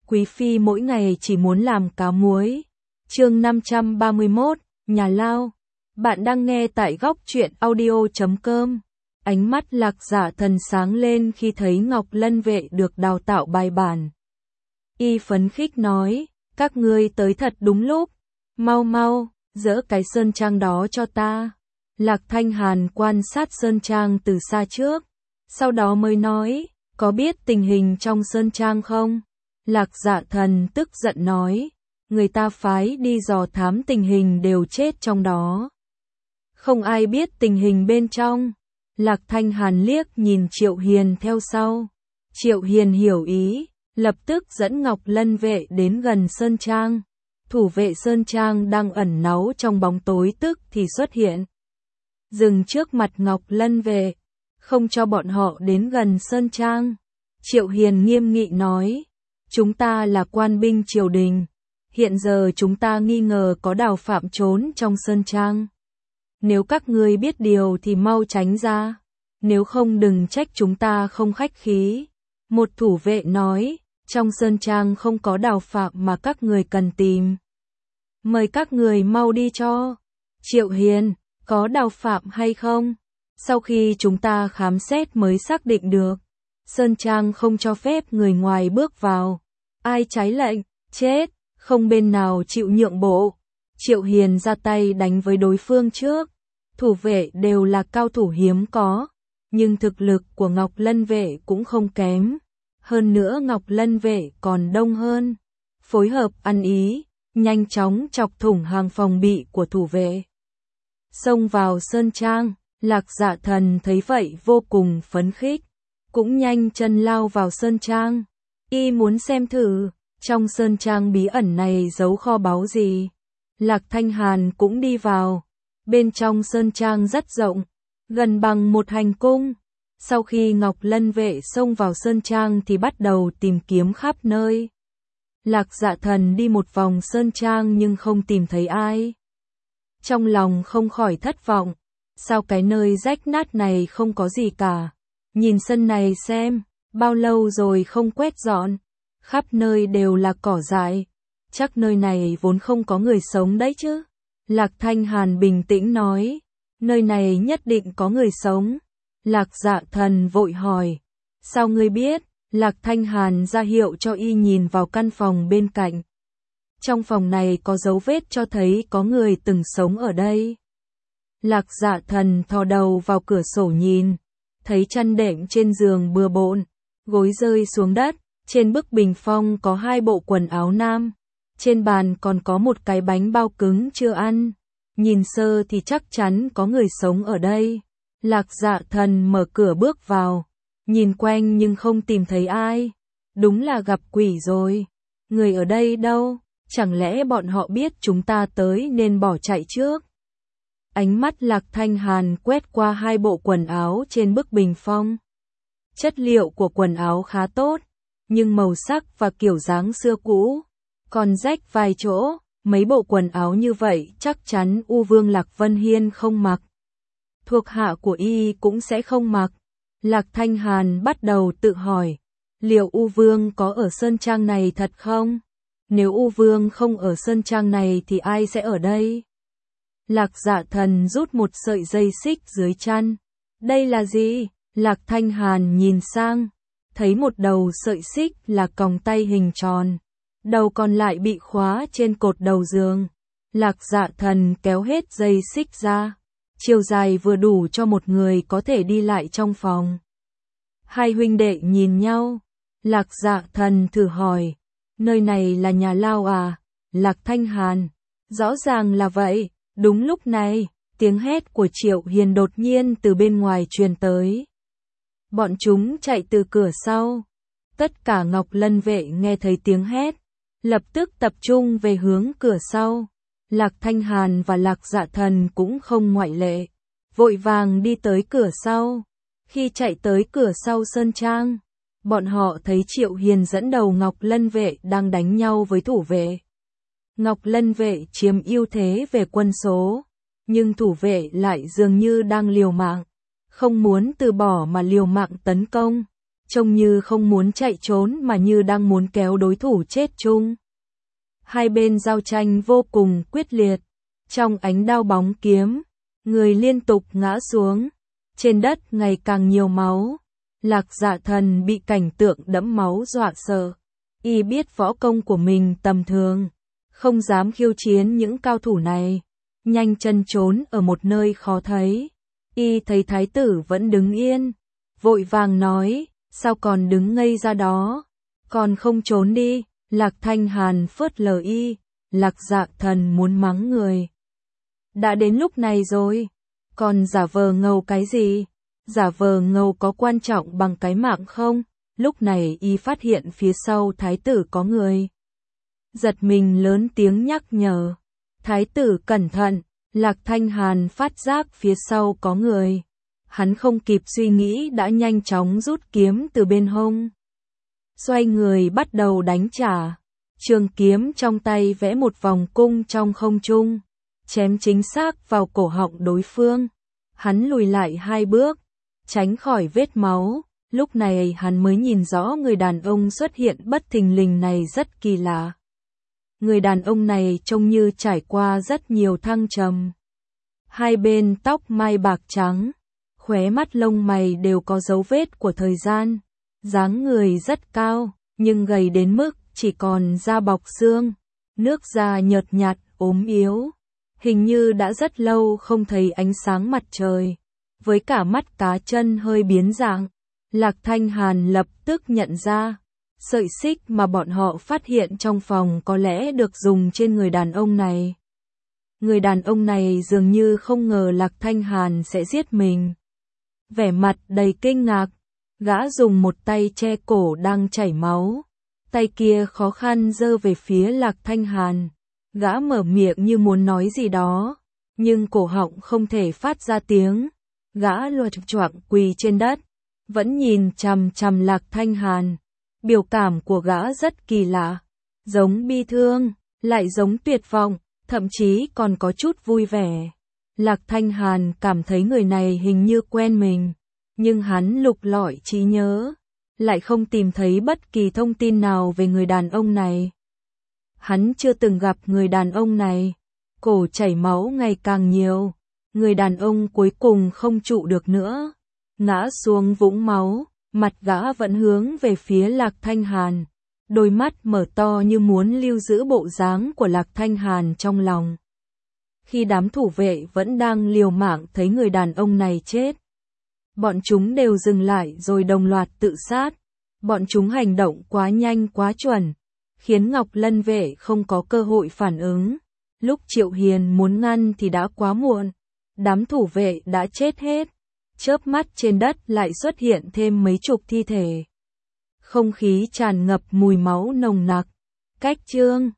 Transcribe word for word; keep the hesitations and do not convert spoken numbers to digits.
Quý phi mỗi ngày chỉ muốn làm cá muối. Chương năm trăm ba mươi mốt, nhà lao. Bạn đang nghe tại góc truyện audio chấm com. Ánh mắt Lạc Dạ Thần sáng lên khi thấy Ngọc Lân Vệ được đào tạo bài bản. Y phấn khích nói, các ngươi tới thật đúng lúc. Mau mau, dỡ cái sơn trang đó cho ta. Lạc Thanh Hàn quan sát sơn trang từ xa trước, sau đó mới nói, có biết tình hình trong sơn trang không? Lạc Dạ Thần tức giận nói, người ta phái đi dò thám tình hình đều chết trong đó. Không ai biết tình hình bên trong. Lạc Thanh Hàn liếc nhìn Triệu Hiền theo sau. Triệu Hiền hiểu ý, lập tức dẫn Ngọc Lân Vệ đến gần sơn trang. Thủ vệ sơn trang đang ẩn náu trong bóng tối tức thì xuất hiện. Dừng trước mặt Ngọc Lân Vệ, không cho bọn họ đến gần sơn trang. Triệu Hiền nghiêm nghị nói, chúng ta là quan binh triều đình, hiện giờ chúng ta nghi ngờ có Đào Phạm trốn trong sơn trang. Nếu các ngươi biết điều thì mau tránh ra, nếu không đừng trách chúng ta không khách khí. Một thủ vệ nói, trong sơn trang không có Đào Phạm mà các người cần tìm. Mời các người mau đi cho. Triệu Hiền, có Đào Phạm hay không? Sau khi chúng ta khám xét mới xác định được. Sơn trang không cho phép người ngoài bước vào. Ai trái lệnh, chết, không bên nào chịu nhượng bộ. Triệu Hiền ra tay đánh với đối phương trước. Thủ vệ đều là cao thủ hiếm có, nhưng thực lực của Ngọc Lân Vệ cũng không kém. Hơn nữa Ngọc Lân Vệ còn đông hơn. Phối hợp ăn ý, nhanh chóng chọc thủng hàng phòng bị của thủ vệ. Xông vào sơn trang, Lạc Dạ Thần thấy vậy vô cùng phấn khích, cũng nhanh chân lao vào sơn trang. Y muốn xem thử, trong sơn trang bí ẩn này giấu kho báu gì. Lạc Thanh Hàn cũng đi vào. Bên trong sơn trang rất rộng, gần bằng một hành cung. Sau khi Ngọc Lân Vệ xông vào sơn trang thì bắt đầu tìm kiếm khắp nơi. Lạc Dạ Thần đi một vòng sơn trang nhưng không tìm thấy ai. Trong lòng không khỏi thất vọng, sao cái nơi rách nát này không có gì cả. Nhìn sân này xem, bao lâu rồi không quét dọn, khắp nơi đều là cỏ dại. Chắc nơi này vốn không có người sống đấy chứ. Lạc Thanh Hàn bình tĩnh nói, nơi này nhất định có người sống. Lạc Dạ Thần vội hỏi, sao ngươi biết? Lạc Thanh Hàn ra hiệu cho y nhìn vào căn phòng bên cạnh. Trong phòng này có dấu vết cho thấy có người từng sống ở đây. Lạc Dạ Thần thò đầu vào cửa sổ nhìn, thấy chăn đệm trên giường bừa bộn, gối rơi xuống đất, trên bức bình phong có hai bộ quần áo nam. Trên bàn còn có một cái bánh bao cứng chưa ăn. Nhìn sơ thì chắc chắn có người sống ở đây. Lạc Dạ Thần mở cửa bước vào. Nhìn quanh nhưng không tìm thấy ai. Đúng là gặp quỷ rồi. Người ở đây đâu? Chẳng lẽ bọn họ biết chúng ta tới nên bỏ chạy trước? Ánh mắt Lạc Thanh Hàn quét qua hai bộ quần áo trên bức bình phong. Chất liệu của quần áo khá tốt, nhưng màu sắc và kiểu dáng xưa cũ. Còn rách vài chỗ, mấy bộ quần áo như vậy chắc chắn U Vương Lạc Vân Hiên không mặc. Thuộc hạ của y cũng sẽ không mặc. Lạc Thanh Hàn bắt đầu tự hỏi, liệu U Vương có ở sơn trang này thật không? Nếu U Vương không ở sơn trang này thì ai sẽ ở đây? Lạc Dạ Thần rút một sợi dây xích dưới chăn. Đây là gì? Lạc Thanh Hàn nhìn sang, thấy một đầu sợi xích là còng tay hình tròn. Đầu còn lại bị khóa trên cột đầu giường. Lạc Dạ Thần kéo hết dây xích ra. Chiều dài vừa đủ cho một người có thể đi lại trong phòng. Hai huynh đệ nhìn nhau. Lạc Dạ Thần thử hỏi, nơi này là nhà lao à? Lạc Thanh Hàn, rõ ràng là vậy. Đúng lúc này, tiếng hét của Triệu Hiền đột nhiên từ bên ngoài truyền tới. Bọn chúng chạy từ cửa sau. Tất cả Ngọc Lân Vệ nghe thấy tiếng hét, lập tức tập trung về hướng cửa sau. Lạc Thanh Hàn và Lạc Dạ Thần cũng không ngoại lệ, vội vàng đi tới cửa sau. Khi chạy tới cửa sau sơn trang, bọn họ thấy Triệu Hiền dẫn đầu Ngọc Lân Vệ đang đánh nhau với thủ vệ. Ngọc Lân Vệ chiếm ưu thế về quân số, nhưng thủ vệ lại dường như đang liều mạng, không muốn từ bỏ mà liều mạng tấn công. trông như không muốn chạy trốn mà như đang muốn kéo đối thủ chết chung. Hai bên giao tranh vô cùng quyết liệt, trong ánh đao bóng kiếm, người liên tục ngã xuống, trên đất ngày càng nhiều máu. Lạc Dạ Thần bị cảnh tượng đẫm máu dọa sợ, y biết võ công của mình tầm thường, không dám khiêu chiến những cao thủ này, nhanh chân trốn ở một nơi khó thấy. Y thấy thái tử vẫn đứng yên, vội vàng nói, sao còn đứng ngây ra đó, còn không trốn đi. Lạc Thanh Hàn phớt lờ y, Lạc Dạ Thần muốn mắng người. Đã đến lúc này rồi, còn giả vờ ngầu cái gì? Giả vờ ngầu có quan trọng bằng cái mạng không? Lúc này y phát hiện phía sau thái tử có người. Giật mình lớn tiếng nhắc nhở. Thái tử cẩn thận, Lạc Thanh Hàn phát giác phía sau có người. Hắn không kịp suy nghĩ đã nhanh chóng rút kiếm từ bên hông. Xoay người bắt đầu đánh trả. Trường kiếm trong tay vẽ một vòng cung trong không trung, chém chính xác vào cổ họng đối phương. Hắn lùi lại hai bước, tránh khỏi vết máu. Lúc này hắn mới nhìn rõ người đàn ông xuất hiện bất thình lình này rất kỳ lạ. Người đàn ông này trông như trải qua rất nhiều thăng trầm. Hai bên tóc mai bạc trắng, khóe mắt lông mày đều có dấu vết của thời gian. Dáng người rất cao, nhưng gầy đến mức chỉ còn da bọc xương, nước da nhợt nhạt, ốm yếu. Hình như đã rất lâu không thấy ánh sáng mặt trời. Với cả mắt cá chân hơi biến dạng, Lạc Thanh Hàn lập tức nhận ra, sợi xích mà bọn họ phát hiện trong phòng có lẽ được dùng trên người đàn ông này. Người đàn ông này dường như không ngờ Lạc Thanh Hàn sẽ giết mình. Vẻ mặt đầy kinh ngạc, gã dùng một tay che cổ đang chảy máu, tay kia khó khăn giơ về phía Lạc Thanh Hàn. Gã mở miệng như muốn nói gì đó, nhưng cổ họng không thể phát ra tiếng. Gã loạt choạng quỳ trên đất, vẫn nhìn chằm chằm Lạc Thanh Hàn. Biểu cảm của gã rất kỳ lạ, giống bi thương, lại giống tuyệt vọng, thậm chí còn có chút vui vẻ. Lạc Thanh Hàn cảm thấy người này hình như quen mình, nhưng hắn lục lọi trí nhớ, lại không tìm thấy bất kỳ thông tin nào về người đàn ông này. Hắn chưa từng gặp người đàn ông này. Cổ chảy máu ngày càng nhiều, người đàn ông cuối cùng không trụ được nữa, ngã xuống vũng máu, mặt gã vẫn hướng về phía Lạc Thanh Hàn, đôi mắt mở to như muốn lưu giữ bộ dáng của Lạc Thanh Hàn trong lòng. Khi đám thủ vệ vẫn đang liều mạng thấy người đàn ông này chết, bọn chúng đều dừng lại rồi đồng loạt tự sát. Bọn chúng hành động quá nhanh quá chuẩn, khiến Ngọc Lân vệ không có cơ hội phản ứng. Lúc Triệu Hiền muốn ngăn thì đã quá muộn, đám thủ vệ đã chết hết. Chớp mắt trên đất lại xuất hiện thêm mấy chục thi thể. Không khí tràn ngập mùi máu nồng nặc. Cách chương